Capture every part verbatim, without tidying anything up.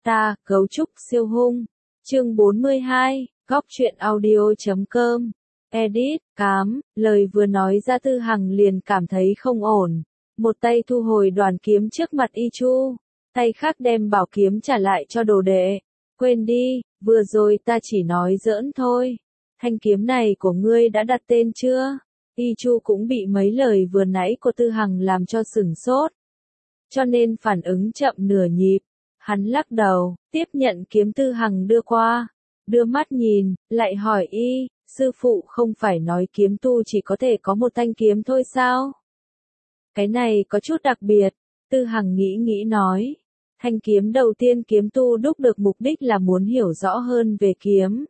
Ta, cấu trúc siêu hung. Chương bốn mươi hai, góc truyện audio.com. Edit, cám, lời vừa nói ra Tư Hằng liền cảm thấy không ổn. Một tay thu hồi đoàn kiếm trước mặt Y Chu, tay khác đem bảo kiếm trả lại cho đồ đệ. Quên đi, vừa rồi ta chỉ nói giỡn thôi. Thanh kiếm này của ngươi đã đặt tên chưa? Y Chu cũng bị mấy lời vừa nãy của Tư Hằng làm cho sửng sốt, cho nên phản ứng chậm nửa nhịp. Hắn lắc đầu, tiếp nhận kiếm Tư Hằng đưa qua, đưa mắt nhìn, lại hỏi y, sư phụ không phải nói kiếm tu chỉ có thể có một thanh kiếm thôi sao? Cái này có chút đặc biệt, Tư Hằng nghĩ nghĩ nói. Thanh kiếm đầu tiên kiếm tu đúc được mục đích là muốn hiểu rõ hơn về kiếm.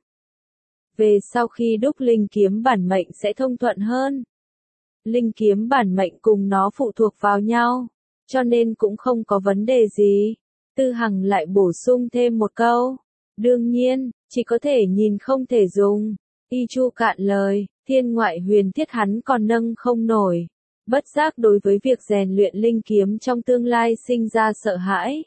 Về sau khi đúc linh kiếm bản mệnh sẽ thông thuận hơn. Linh kiếm bản mệnh cùng nó phụ thuộc vào nhau, cho nên cũng không có vấn đề gì. Tư Hằng lại bổ sung thêm một câu. Đương nhiên, chỉ có thể nhìn không thể dùng. Y Chu cạn lời, thiên ngoại huyền thiết hắn còn nâng không nổi. Bất giác đối với việc rèn luyện linh kiếm trong tương lai sinh ra sợ hãi.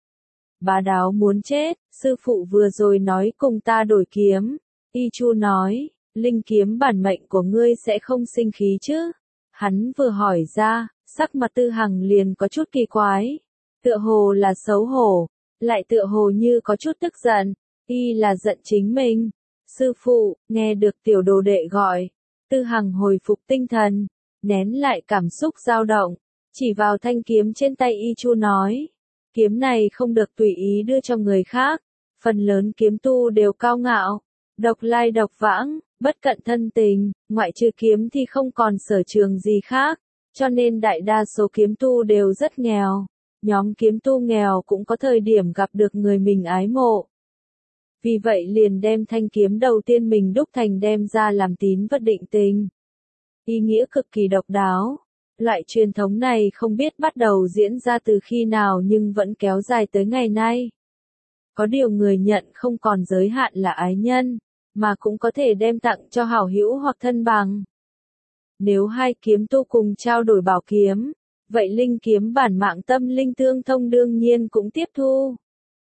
Bá Đáo muốn chết, sư phụ vừa rồi nói cùng ta đổi kiếm. Y Chu nói, linh kiếm bản mệnh của ngươi sẽ không sinh khí chứ? Hắn vừa hỏi ra, sắc mặt Tư Hằng liền có chút kỳ quái. Tựa hồ là xấu hổ, lại tựa hồ như có chút tức giận. Y là giận chính mình. Sư phụ, nghe được tiểu đồ đệ gọi. Tư Hằng hồi phục tinh thần, nén lại cảm xúc dao động, chỉ vào thanh kiếm trên tay Y Chu nói. Kiếm này không được tùy ý đưa cho người khác. Phần lớn kiếm tu đều cao ngạo, độc lai độc vãng, bất cận thân tình, ngoại trừ kiếm thì không còn sở trường gì khác, cho nên đại đa số kiếm tu đều rất nghèo. Nhóm kiếm tu nghèo cũng có thời điểm gặp được người mình ái mộ. Vì vậy liền đem thanh kiếm đầu tiên mình đúc thành đem ra làm tín vật định tình. Ý nghĩa cực kỳ độc đáo. Loại truyền thống này không biết bắt đầu diễn ra từ khi nào nhưng vẫn kéo dài tới ngày nay. Có điều người nhận không còn giới hạn là ái nhân, mà cũng có thể đem tặng cho hảo hữu hoặc thân bằng. Nếu hai kiếm tu cùng trao đổi bảo kiếm, vậy linh kiếm bản mạng tâm linh tương thông đương nhiên cũng tiếp thu.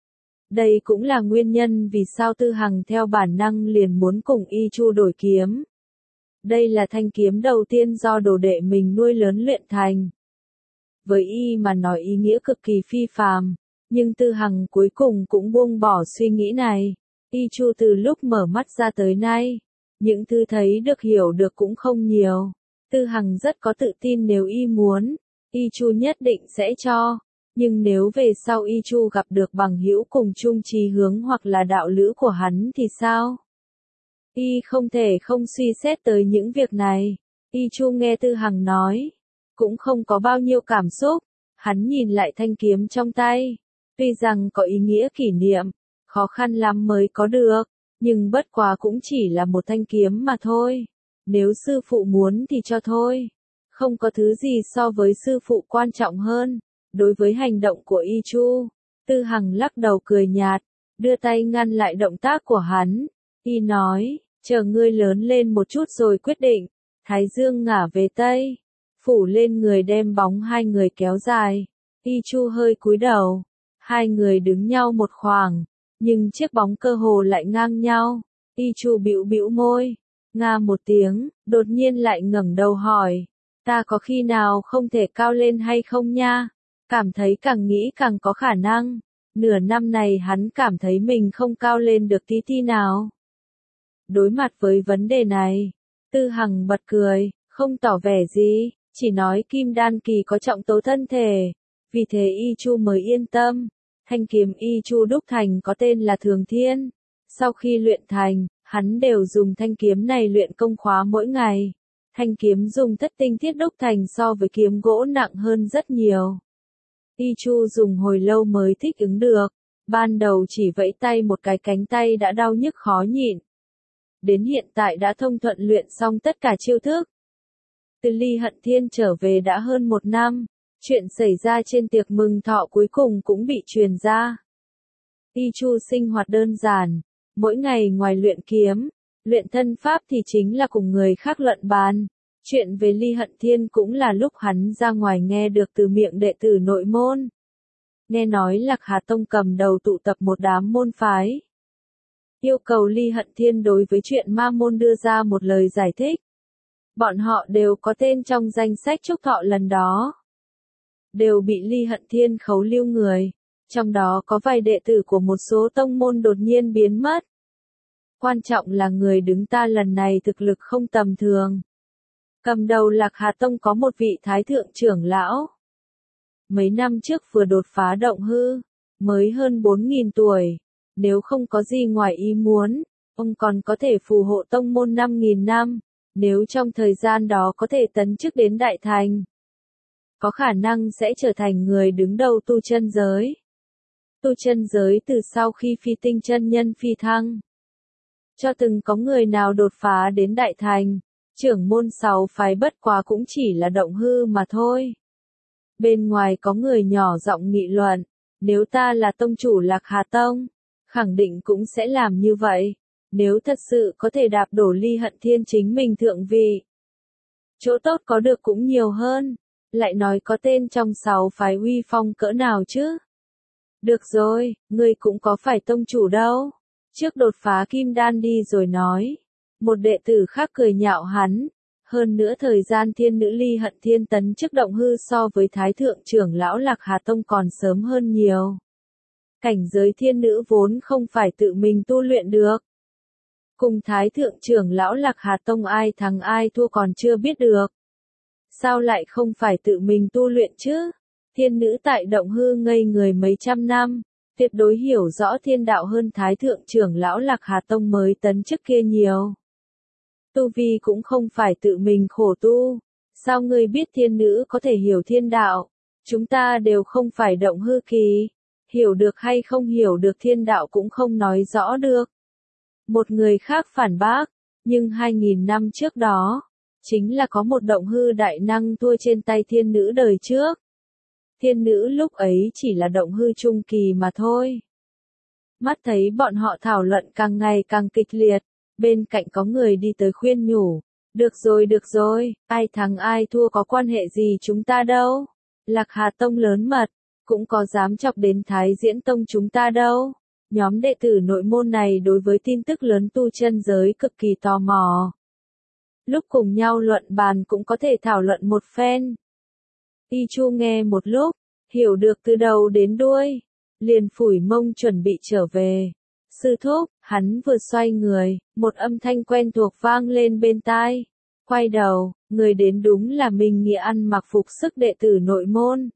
Đây cũng là nguyên nhân vì sao Tư Hằng theo bản năng liền muốn cùng Y Chu đổi kiếm. Đây là thanh kiếm đầu tiên do đồ đệ mình nuôi lớn luyện thành. Với Y mà nói ý nghĩa cực kỳ phi phàm, nhưng Tư Hằng cuối cùng cũng buông bỏ suy nghĩ này. Y Chu từ lúc mở mắt ra tới nay, những thứ thấy được hiểu được cũng không nhiều. Tư Hằng rất có tự tin nếu Y muốn, Y Chu nhất định sẽ cho. Nhưng nếu về sau Y Chu gặp được bằng hữu cùng chung chí hướng hoặc là đạo lữ của hắn thì sao? Y không thể không suy xét tới những việc này. Y Chu nghe Tư Hằng nói, cũng không có bao nhiêu cảm xúc. Hắn nhìn lại thanh kiếm trong tay, tuy rằng có ý nghĩa kỷ niệm, khó khăn lắm mới có được, nhưng bất quá cũng chỉ là một thanh kiếm mà thôi. Nếu sư phụ muốn thì cho thôi. Không có thứ gì so với sư phụ quan trọng hơn. Đối với hành động của Y Chu, Tư Hằng lắc đầu cười nhạt, đưa tay ngăn lại động tác của hắn. Y nói, chờ ngươi lớn lên một chút rồi quyết định. Thái dương ngả về tây, phủ lên người đem bóng hai người kéo dài. Y Chu hơi cúi đầu, hai người đứng nhau một khoảng, nhưng chiếc bóng cơ hồ lại ngang nhau. Y Chu bĩu bĩu môi, nga một tiếng, đột nhiên lại ngẩng đầu hỏi, ta có khi nào không thể cao lên hay không nha? Cảm thấy càng nghĩ càng có khả năng. Nửa năm này hắn cảm thấy mình không cao lên được tí ti nào. Đối mặt với vấn đề này, Tư Hằng bật cười, không tỏ vẻ gì, chỉ nói kim đan kỳ có trọng tố thân thể. Vì thế Y Chu mới yên tâm. Thanh kiếm Y Chu đúc thành có tên là Thường Thiên. Sau khi luyện thành, hắn đều dùng thanh kiếm này luyện công khóa mỗi ngày. Thanh kiếm dùng thất tinh thiết đúc thành so với kiếm gỗ nặng hơn rất nhiều. Y Chu dùng hồi lâu mới thích ứng được, ban đầu chỉ vẫy tay một cái cánh tay đã đau nhức khó nhịn. Đến hiện tại đã thông thuận luyện xong tất cả chiêu thức. Từ Ly Hận Thiên trở về đã hơn một năm, chuyện xảy ra trên tiệc mừng thọ cuối cùng cũng bị truyền ra. Y Chu sinh hoạt đơn giản, mỗi ngày ngoài luyện kiếm, luyện thân pháp thì chính là cùng người khác luận bàn. Chuyện về Ly Hận Thiên cũng là lúc hắn ra ngoài nghe được từ miệng đệ tử nội môn. nghe nói Lạc Hà Tông cầm đầu tụ tập một đám môn phái. Yêu cầu Ly Hận Thiên đối với chuyện ma môn đưa ra một lời giải thích. Bọn họ đều có tên trong danh sách chúc thọ lần đó. Đều bị Ly Hận Thiên khấu lưu người. Trong đó có vài đệ tử của một số tông môn đột nhiên biến mất. Quan trọng là người đứng ta lần này thực lực không tầm thường. Cầm đầu Lạc Hà Tông có một vị thái thượng trưởng lão. Mấy năm trước vừa đột phá động hư, mới hơn bốn nghìn tuổi. Nếu không có gì ngoài ý muốn, ông còn có thể phù hộ tông môn năm nghìn năm. Nếu trong thời gian đó có thể tấn chức đến đại thành, có khả năng sẽ trở thành người đứng đầu tu chân giới. Tu chân giới từ sau khi phi tinh chân nhân phi thăng, cho từng có người nào đột phá đến đại thành, trưởng môn sáu phái bất quá cũng chỉ là động hư mà thôi. Bên ngoài có người nhỏ giọng nghị luận, nếu ta là tông chủ Lạc Hà Tông, khẳng định cũng sẽ làm như vậy. Nếu thật sự có thể đạp đổ Ly Hận Thiên chính mình thượng vị, chỗ tốt có được cũng nhiều hơn. Lại nói có tên trong sáu phái uy phong cỡ nào chứ? Được rồi, ngươi cũng có phải tông chủ đâu. Trước đột phá kim đan đi rồi nói. Một đệ tử khác cười nhạo hắn. Hơn nữa thời gian thiên nữ Ly Hận Thiên tấn chức động hư so với thái thượng trưởng lão Lạc Hà Tông còn sớm hơn nhiều. Cảnh giới thiên nữ vốn không phải tự mình tu luyện được. Cùng thái thượng trưởng lão Lạc Hà Tông ai thắng ai thua còn chưa biết được. Sao lại không phải tự mình tu luyện chứ? Thiên nữ tại động hư ngây người mấy trăm năm, tuyệt đối hiểu rõ thiên đạo hơn thái thượng trưởng lão Lạc Hà Tông mới tấn chức kia nhiều. Tu vi cũng không phải tự mình khổ tu. Sao ngươi biết thiên nữ có thể hiểu thiên đạo? Chúng ta đều không phải động hư kỳ. Hiểu được hay không hiểu được thiên đạo cũng không nói rõ được. Một người khác phản bác, nhưng hai nghìn năm trước đó, chính là có một động hư đại năng thua trên tay thiên nữ đời trước. Thiên nữ lúc ấy chỉ là động hư trung kỳ mà thôi. Mắt thấy bọn họ thảo luận càng ngày càng kịch liệt, bên cạnh có người đi tới khuyên nhủ. Được rồi được rồi, ai thắng ai thua có quan hệ gì chúng ta đâu. Lạc Hà Tông lớn mật, cũng có dám chọc đến Thái Diễn Tông chúng ta đâu. Nhóm đệ tử nội môn này đối với tin tức lớn tu chân giới cực kỳ tò mò. Lúc cùng nhau luận bàn cũng có thể thảo luận một phen. Y Chu nghe một lúc, hiểu được từ đầu đến đuôi, liền phủi mông chuẩn bị trở về. Sư thúc, hắn vừa xoay người, một âm thanh quen thuộc vang lên bên tai. Quay đầu, người đến đúng là Minh Nghĩa ăn mặc phục sức đệ tử nội môn.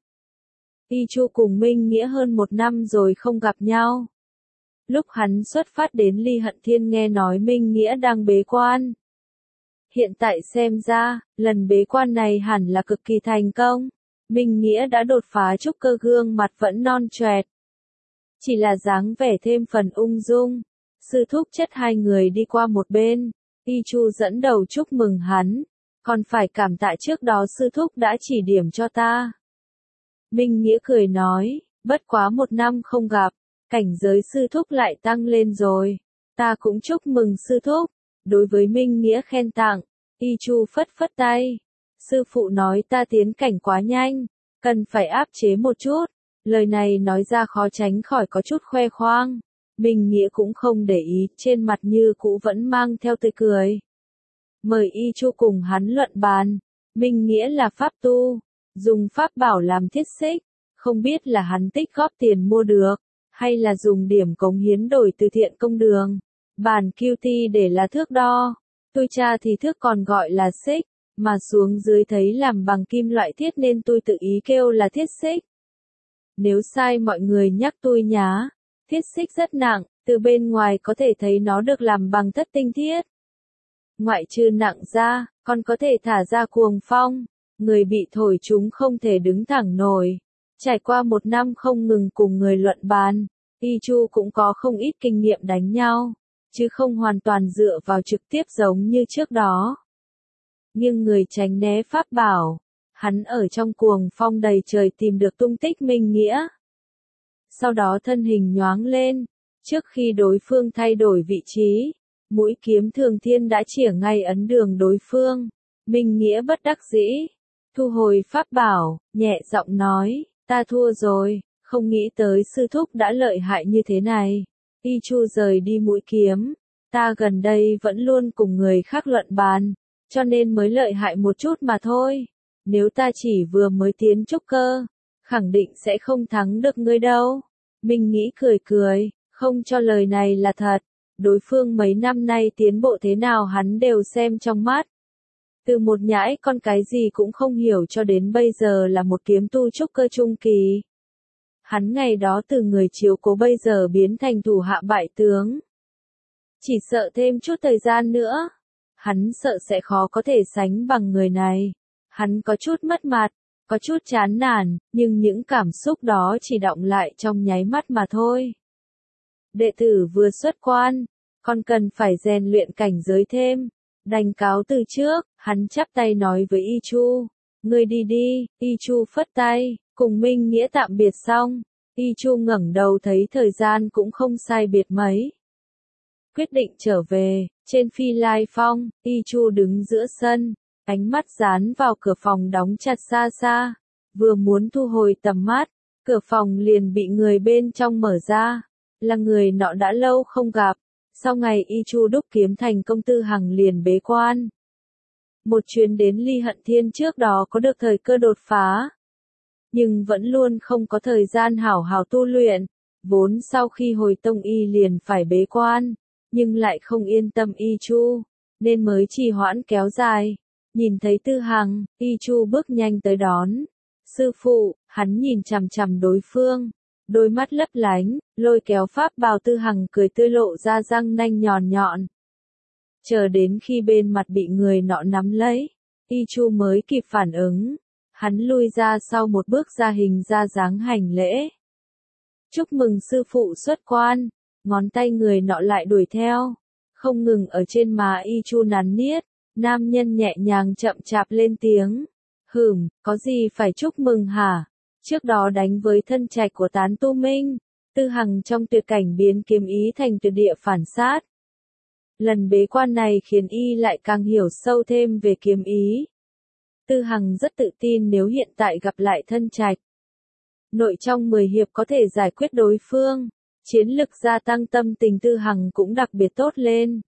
Y Chu cùng Minh Nghĩa hơn một năm rồi không gặp nhau. Lúc hắn xuất phát đến Ly Hận Thiên nghe nói Minh Nghĩa đang bế quan. Hiện tại xem ra, lần bế quan này hẳn là cực kỳ thành công. Minh Nghĩa đã đột phá trúc cơ, gương mặt vẫn non choẹt. Chỉ là dáng vẻ thêm phần ung dung. Sư thúc chất hai người đi qua một bên. Y Chu dẫn đầu chúc mừng hắn. Còn phải cảm tạ trước đó sư thúc đã chỉ điểm cho ta. Minh Nghĩa cười nói, bất quá một năm không gặp, cảnh giới sư thúc lại tăng lên rồi. Ta cũng chúc mừng sư thúc. Đối với Minh Nghĩa khen tặng, Y Chu phất phất tay. Sư phụ nói ta tiến cảnh quá nhanh, cần phải áp chế một chút. Lời này nói ra khó tránh khỏi có chút khoe khoang. Minh Nghĩa cũng không để ý, trên mặt như cũ vẫn mang theo tươi cười. Mời Y Chu cùng hắn luận bàn. Minh Nghĩa là pháp tu, dùng pháp bảo làm thiết xích, không biết là hắn tích góp tiền mua được, hay là dùng điểm cống hiến đổi từ thiện công đường. Bàn Q T để là thước đo, tôi tra thì thước còn gọi là xích, mà xuống dưới thấy làm bằng kim loại thiết nên tôi tự ý kêu là thiết xích. Nếu sai mọi người nhắc tôi nhá, thiết xích rất nặng, từ bên ngoài có thể thấy nó được làm bằng thất tinh thiết. Ngoại trừ nặng ra, còn có thể thả ra cuồng phong, người bị thổi chúng không thể đứng thẳng nổi. Trải qua một năm không ngừng cùng người luận bàn, Y Chu cũng có không ít kinh nghiệm đánh nhau, chứ không hoàn toàn dựa vào trực tiếp giống như trước đó. Nhưng người tránh né pháp bảo, hắn ở trong cuồng phong đầy trời tìm được tung tích Minh Nghĩa. Sau đó thân hình nhoáng lên, trước khi đối phương thay đổi vị trí, mũi kiếm Thường Thiên đã chĩa ngay ấn đường đối phương. Minh Nghĩa bất đắc dĩ, thu hồi pháp bảo, nhẹ giọng nói, ta thua rồi, Không nghĩ tới sư thúc đã lợi hại như thế này. Y Chu rời đi mũi kiếm. Ta gần đây vẫn luôn cùng người khác luận bàn, cho nên mới lợi hại một chút mà thôi. Nếu ta chỉ vừa mới tiến trúc cơ, khẳng định sẽ không thắng được ngươi đâu. Minh Nghĩ cười cười, không cho lời này là thật. Đối phương mấy năm nay tiến bộ thế nào hắn đều xem trong mắt. Từ một nhãi con cái gì cũng không hiểu cho đến bây giờ là một kiếm tu trúc cơ trung kỳ. Hắn ngày đó từ người chiếu cố bây giờ biến thành thủ hạ bại tướng. Chỉ sợ thêm chút thời gian nữa, hắn sợ sẽ khó có thể sánh bằng người này. Hắn có chút mất mặt, có chút chán nản, nhưng những cảm xúc đó chỉ đọng lại trong nháy mắt mà thôi. Đệ tử vừa xuất quan, còn cần phải rèn luyện cảnh giới thêm. Đành cáo từ trước, hắn chắp tay nói với Y Chu. Ngươi đi đi, Y Chu phất tay, cùng Minh Nghĩa tạm biệt xong. Y Chu ngẩng đầu thấy thời gian cũng không sai biệt mấy. Quyết định trở về, trên Phi Lai Phong, Y Chu đứng giữa sân, ánh mắt dán vào cửa phòng đóng chặt xa xa. Vừa muốn thu hồi tầm mắt, cửa phòng liền bị người bên trong mở ra. Là người nọ đã lâu không gặp. Sau ngày Y Chu đúc kiếm thành công, Tư Hằng liền bế quan. Một chuyến đến Ly Hận Thiên trước đó có được thời cơ đột phá. Nhưng vẫn luôn không có thời gian hảo hảo tu luyện. Vốn sau khi hồi tông Y liền phải bế quan. Nhưng lại không yên tâm Y Chu. Nên mới trì hoãn kéo dài. Nhìn thấy Tư Hằng, Y Chu bước nhanh tới đón. Sư phụ, hắn nhìn chằm chằm đối phương. Đôi mắt lấp lánh, lôi kéo pháp bào Tư Hằng cười tươi lộ ra răng nanh nhọn nhọn. Chờ đến khi bên mặt bị người nọ nắm lấy, Y Chu mới kịp phản ứng. Hắn lui ra sau một bước ra hình ra dáng hành lễ. Chúc mừng sư phụ xuất quan, ngón tay người nọ lại đuổi theo. Không ngừng ở trên má Y Chu nắn niết, nam nhân nhẹ nhàng chậm chạp lên tiếng. Hửm, có gì phải chúc mừng hả? Trước đó đánh với thân trạch của Tán Tu Minh, Tư Hằng trong tuyệt cảnh biến kiếm ý thành tuyệt địa phản sát. Lần bế quan này khiến y lại càng hiểu sâu thêm về kiếm ý. Tư Hằng rất tự tin nếu hiện tại gặp lại thân trạch, nội trong mười hiệp có thể giải quyết đối phương, chiến lực gia tăng, tâm tình Tư Hằng cũng đặc biệt tốt lên.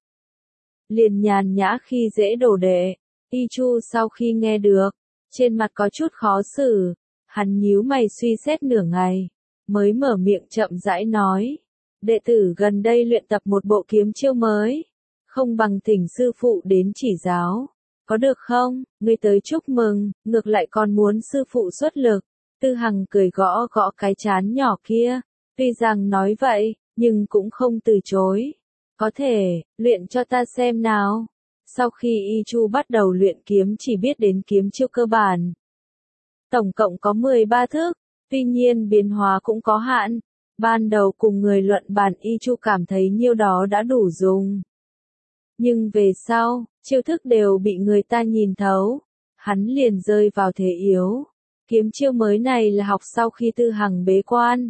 Liền nhàn nhã khi dễ đồ đệ, Y Chu sau khi nghe được, trên mặt có chút khó xử. Hắn nhíu mày suy xét nửa ngày, mới mở miệng chậm rãi nói. Đệ tử gần đây luyện tập một bộ kiếm chiêu mới, không bằng thỉnh sư phụ đến chỉ giáo. Có được không? Ngươi tới chúc mừng, ngược lại còn muốn sư phụ xuất lực. Tư Hằng cười gõ gõ cái chán nhỏ kia. Tuy rằng nói vậy, nhưng cũng không từ chối. Có thể, luyện cho ta xem nào. Sau khi Y Chu bắt đầu luyện kiếm chỉ biết đến kiếm chiêu cơ bản. Tổng cộng có mười ba thức, tuy nhiên biến hóa cũng có hạn. Ban đầu cùng người luận bàn Y Chu cảm thấy nhiêu đó đã đủ dùng. Nhưng về sau, chiêu thức đều bị người ta nhìn thấu. Hắn liền rơi vào thế yếu. Kiếm chiêu mới này là học sau khi Tư Hằng bế quan.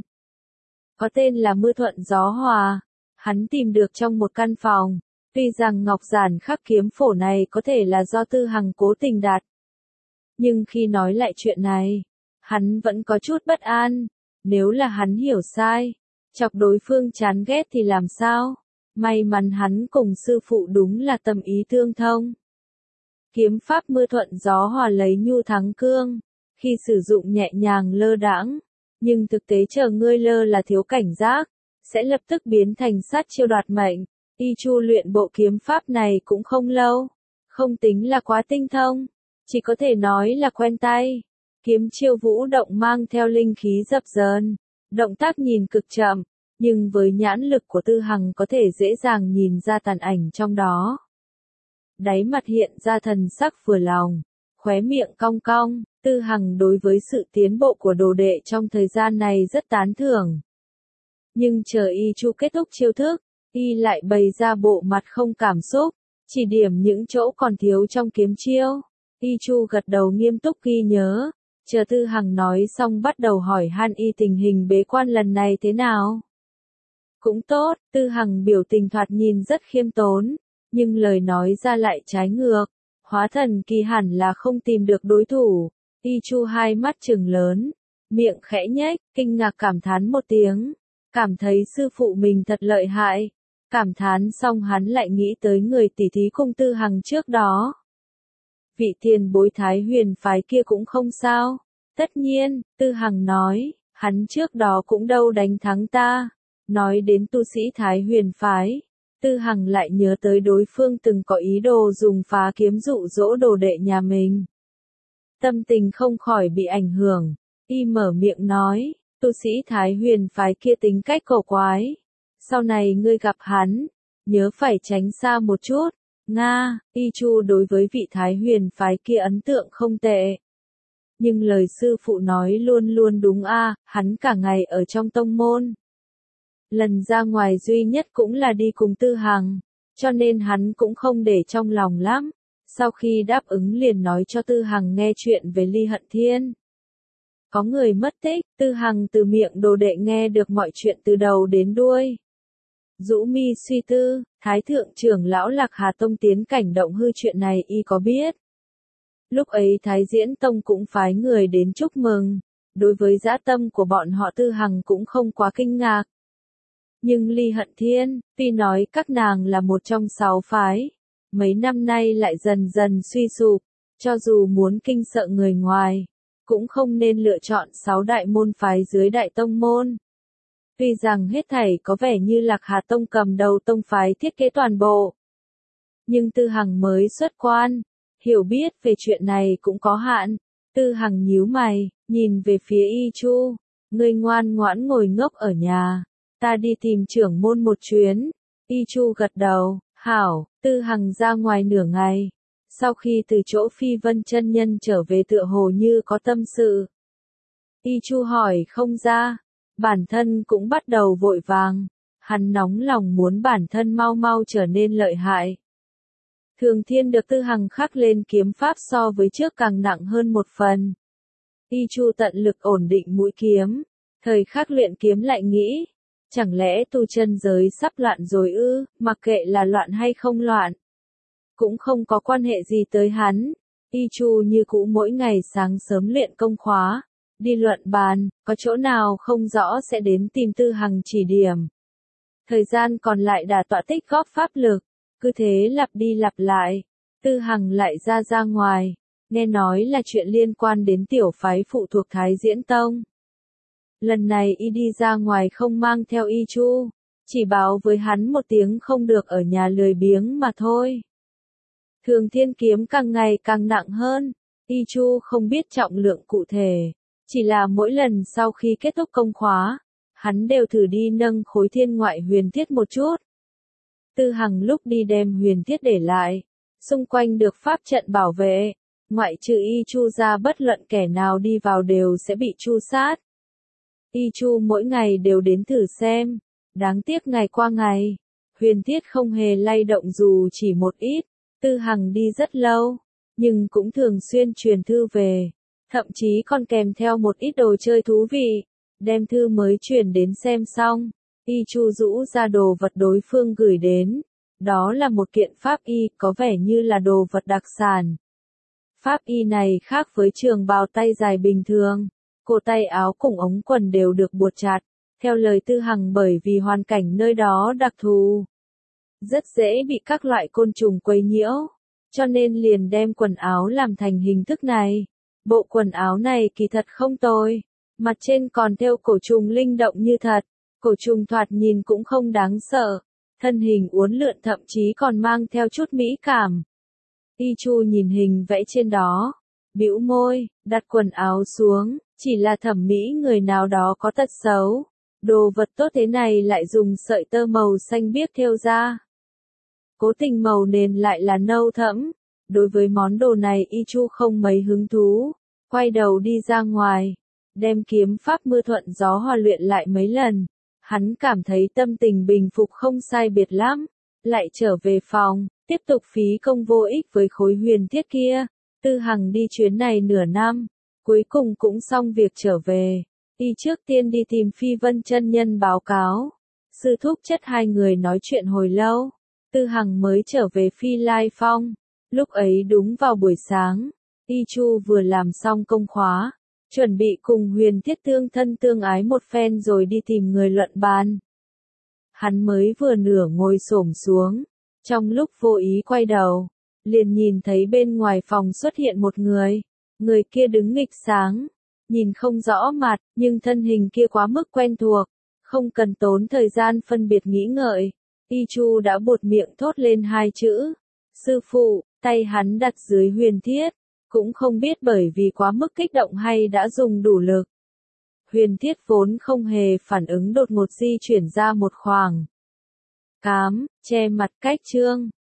Có tên là Mưa Thuận Gió Hòa. Hắn tìm được trong một căn phòng. Tuy rằng ngọc giản khắc kiếm phổ này có thể là do Tư Hằng cố tình đặt. Nhưng khi nói lại chuyện này, hắn vẫn có chút bất an. Nếu là hắn hiểu sai, chọc đối phương chán ghét thì làm sao? May mắn hắn cùng sư phụ đúng là tâm ý tương thông. Kiếm pháp Mưa Thuận Gió Hòa lấy nhu thắng cương, khi sử dụng nhẹ nhàng lơ đãng, nhưng thực tế chờ ngươi lơ là thiếu cảnh giác, sẽ lập tức biến thành sát chiêu đoạt mệnh. Y Chu luyện bộ kiếm pháp này cũng không lâu, không tính là quá tinh thông, chỉ có thể nói là quen tay. Kiếm chiêu vũ động mang theo linh khí dập dờn, động tác nhìn cực chậm, nhưng với nhãn lực của Tư Hằng có thể dễ dàng nhìn ra tàn ảnh trong đó. Đáy mặt hiện ra thần sắc vừa lòng, khóe miệng cong cong. Tư Hằng đối với sự tiến bộ của đồ đệ trong thời gian này rất tán thưởng. Nhưng chờ Y Chu kết thúc chiêu thức, y lại bày ra bộ mặt không cảm xúc, chỉ điểm những chỗ còn thiếu trong kiếm chiêu. Y Chu gật đầu nghiêm túc ghi nhớ, chờ Tư Hằng nói xong bắt đầu hỏi han y tình hình bế quan lần này thế nào. Cũng tốt, Tư Hằng biểu tình thoạt nhìn rất khiêm tốn, nhưng lời nói ra lại trái ngược. Hóa thần kỳ hẳn là không tìm được đối thủ. Y Chu hai mắt trừng lớn, miệng khẽ nhếch, kinh ngạc cảm thán một tiếng, cảm thấy sư phụ mình thật lợi hại. Cảm thán xong hắn lại nghĩ tới người tỷ thí cung Tư Hằng trước đó. Vị tiền bối Thái Huyền phái kia cũng không sao. Tất nhiên, Tư Hằng nói, hắn trước đó cũng đâu đánh thắng ta. Nói đến tu sĩ Thái Huyền phái, Tư Hằng lại nhớ tới đối phương từng có ý đồ dùng phá kiếm dụ dỗ đồ đệ nhà mình. Tâm tình không khỏi bị ảnh hưởng, y mở miệng nói, tu sĩ Thái Huyền phái kia tính cách cổ quái. Sau này ngươi gặp hắn, nhớ phải tránh xa một chút. Nga, Y Chu đối với vị Thái Huyền phái kia ấn tượng không tệ. Nhưng lời sư phụ nói luôn luôn đúng a, à, hắn cả ngày ở trong tông môn. Lần ra ngoài duy nhất cũng là đi cùng Tư Hằng, cho nên hắn cũng không để trong lòng lắm. Sau khi đáp ứng liền nói cho Tư Hằng nghe chuyện về Ly Hận Thiên. Có người mất tích, Tư Hằng từ miệng đồ đệ nghe được mọi chuyện từ đầu đến đuôi. Dũ mi suy tư, Thái thượng trưởng lão Lạc Hà Tông tiến cảnh động hư chuyện này y có biết. Lúc ấy Thái Diễn Tông cũng phái người đến chúc mừng, đối với dã tâm của bọn họ Tư Hằng cũng không quá kinh ngạc. Nhưng Ly Hận Thiên, tuy nói các nàng là một trong sáu phái, mấy năm nay lại dần dần suy sụp, cho dù muốn kinh sợ người ngoài, cũng không nên lựa chọn sáu đại môn phái dưới đại tông môn. Tuy rằng hết thảy có vẻ như Lạc Hà Tông cầm đầu tông phái thiết kế toàn bộ. Nhưng Tư Hằng mới xuất quan, hiểu biết về chuyện này cũng có hạn. Tư Hằng nhíu mày, nhìn về phía Y Chu, ngươi ngoan ngoãn ngồi ngốc ở nhà, ta đi tìm trưởng môn một chuyến. Y Chu gật đầu, hảo. Tư Hằng ra ngoài nửa ngày. Sau khi từ chỗ Phi Vân chân nhân trở về tựa hồ như có tâm sự. Y Chu hỏi không ra. Bản thân cũng bắt đầu vội vàng, hắn nóng lòng muốn bản thân mau mau trở nên lợi hại. Thường Thiên được Tư Hằng khắc lên kiếm pháp so với trước càng nặng hơn một phần. Y Chu tận lực ổn định mũi kiếm, thời khắc luyện kiếm lại nghĩ, chẳng lẽ tu chân giới sắp loạn rồi ư, mặc kệ là loạn hay không loạn. Cũng không có quan hệ gì tới hắn, Y Chu như cũ mỗi ngày sáng sớm luyện công khóa. Đi luận bàn, có chỗ nào không rõ sẽ đến tìm Tư Hằng chỉ điểm. Thời gian còn lại đả tọa tích góp pháp lực, cứ thế lặp đi lặp lại. Tư Hằng lại ra ra ngoài, nghe nói là chuyện liên quan đến tiểu phái phụ thuộc Thái Diễn Tông. Lần này y đi ra ngoài không mang theo Y Chu, chỉ báo với hắn một tiếng không được ở nhà lười biếng mà thôi. Thường Thiên kiếm càng ngày càng nặng hơn, Y Chu không biết trọng lượng cụ thể. Chỉ là mỗi lần sau khi kết thúc công khóa, hắn đều thử đi nâng khối thiên ngoại huyền thiết một chút. Tư Hằng lúc đi đem huyền thiết để lại, xung quanh được pháp trận bảo vệ, ngoại trừ Y Chu ra bất luận kẻ nào đi vào đều sẽ bị tru sát. Y Chu mỗi ngày đều đến thử xem, đáng tiếc ngày qua ngày, huyền thiết không hề lay động dù chỉ một ít. Tư Hằng đi rất lâu, nhưng cũng thường xuyên truyền thư về. Thậm chí còn kèm theo một ít đồ chơi thú vị, đem thư mới chuyển đến xem xong, Y Chu rũ ra đồ vật đối phương gửi đến, đó là một kiện pháp y, có vẻ như là đồ vật đặc sản. Pháp y này khác với trường bào tay dài bình thường, cổ tay áo cùng ống quần đều được buộc chặt, theo lời Tư Hằng bởi vì hoàn cảnh nơi đó đặc thù, rất dễ bị các loại côn trùng quấy nhiễu, cho nên liền đem quần áo làm thành hình thức này. Bộ quần áo này kỳ thật không tồi, mặt trên còn thêu cổ trùng linh động như thật, cổ trùng thoạt nhìn cũng không đáng sợ, thân hình uốn lượn thậm chí còn mang theo chút mỹ cảm. Y Chu nhìn hình vẽ trên đó, bĩu môi, đặt quần áo xuống, chỉ là thẩm mỹ người nào đó có tật xấu, đồ vật tốt thế này lại dùng sợi tơ màu xanh biếc thêu ra. Cố tình màu nền lại là nâu thẫm. Đối với món đồ này Y Chu không mấy hứng thú, quay đầu đi ra ngoài, đem kiếm pháp mưa thuận gió hòa luyện lại mấy lần, hắn cảm thấy tâm tình bình phục không sai biệt lắm, lại trở về phòng, tiếp tục phí công vô ích với khối huyền thiết kia. Tư Hằng đi chuyến này nửa năm, cuối cùng cũng xong việc trở về, y trước tiên đi tìm Phi Vân chân nhân báo cáo, sư thúc chất hai người nói chuyện hồi lâu, Tư Hằng mới trở về Phi Lai Phong. Lúc ấy đúng vào buổi sáng, Y Chu vừa làm xong công khóa, chuẩn bị cùng Huyền Thiết tương thân tương ái một phen rồi đi tìm người luận bàn. Hắn mới vừa nửa ngồi xổm xuống, trong lúc vô ý quay đầu, liền nhìn thấy bên ngoài phòng xuất hiện một người, người kia đứng nghịch sáng, nhìn không rõ mặt, nhưng thân hình kia quá mức quen thuộc, không cần tốn thời gian phân biệt nghĩ ngợi, Y Chu đã buột miệng thốt lên hai chữ, sư phụ, tay hắn đặt dưới Huyền Thiết, cũng không biết bởi vì quá mức kích động hay đã dùng đủ lực. Huyền Thiết vốn không hề phản ứng đột ngột di chuyển ra một khoảng cám, che mặt cách Trương